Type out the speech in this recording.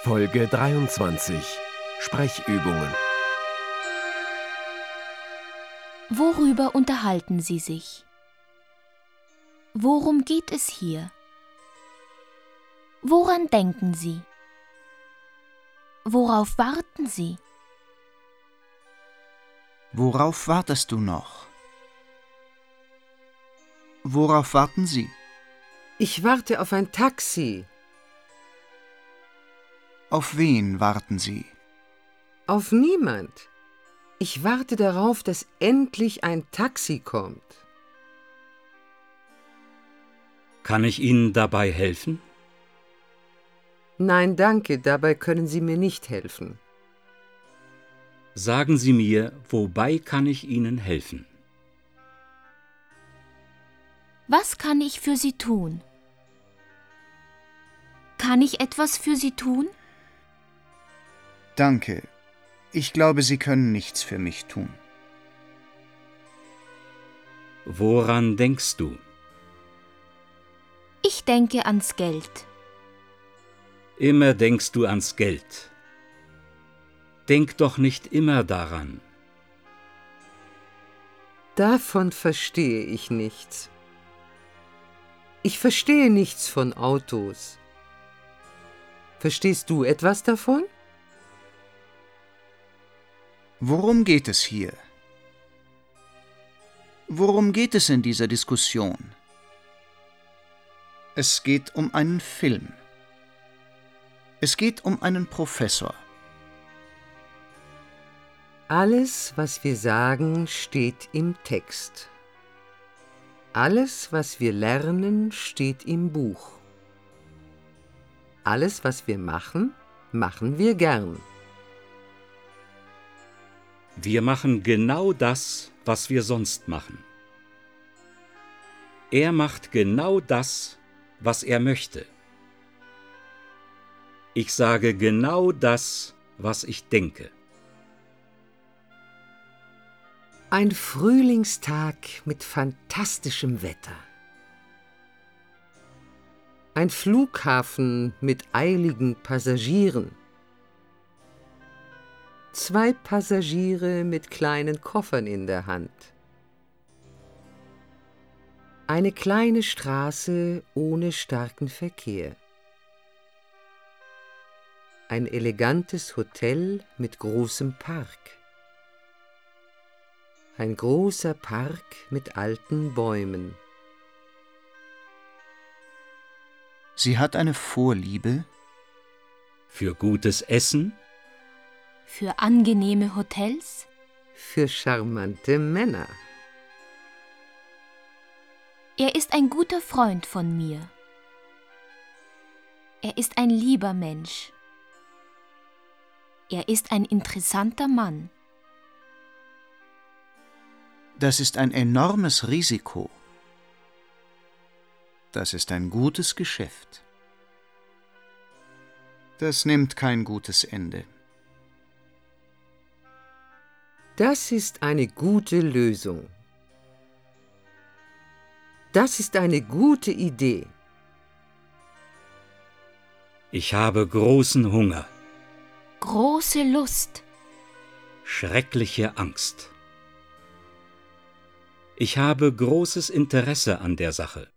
Folge 23. Sprechübungen. Worüber unterhalten Sie sich? Worum geht es hier? Woran denken Sie? Worauf warten Sie? Worauf wartest du noch? Worauf warten Sie? Ich warte auf ein Taxi. Auf wen warten Sie? Auf niemand. Ich warte darauf, dass endlich ein Taxi kommt. Kann ich Ihnen dabei helfen? Nein, danke, dabei können Sie mir nicht helfen. Sagen Sie mir, wobei kann ich Ihnen helfen? Was kann ich für Sie tun? Kann ich etwas für Sie tun? Danke. Ich glaube, Sie können nichts für mich tun. Woran denkst du? Ich denke ans Geld. Immer denkst du ans Geld. Denk doch nicht immer daran. Davon verstehe ich nichts. Ich verstehe nichts von Autos. Verstehst du etwas davon? Worum geht es hier? Worum geht es in dieser Diskussion? Es geht um einen Film. Es geht um einen Professor. Alles, was wir sagen, steht im Text. Alles, was wir lernen, steht im Buch. Alles, was wir machen, machen wir gern. Wir machen genau das, was wir sonst machen. Er macht genau das, was er möchte. Ich sage genau das, was ich denke. Ein Frühlingstag mit fantastischem Wetter. Ein Flughafen mit eiligen Passagieren. 2 Passagiere mit kleinen Koffern in der Hand. Eine kleine Straße ohne starken Verkehr. Ein elegantes Hotel mit großem Park. Ein großer Park mit alten Bäumen. Sie hat eine Vorliebe? Für gutes Essen? Für angenehme Hotels? Für charmante Männer. Er ist ein guter Freund von mir. Er ist ein lieber Mensch. Er ist ein interessanter Mann. Das ist ein enormes Risiko. Das ist ein gutes Geschäft. Das nimmt kein gutes Ende. Das ist eine gute Lösung. Das ist eine gute Idee. Ich habe großen Hunger, Große Lust. schreckliche Angst. Ich habe großes Interesse an der Sache.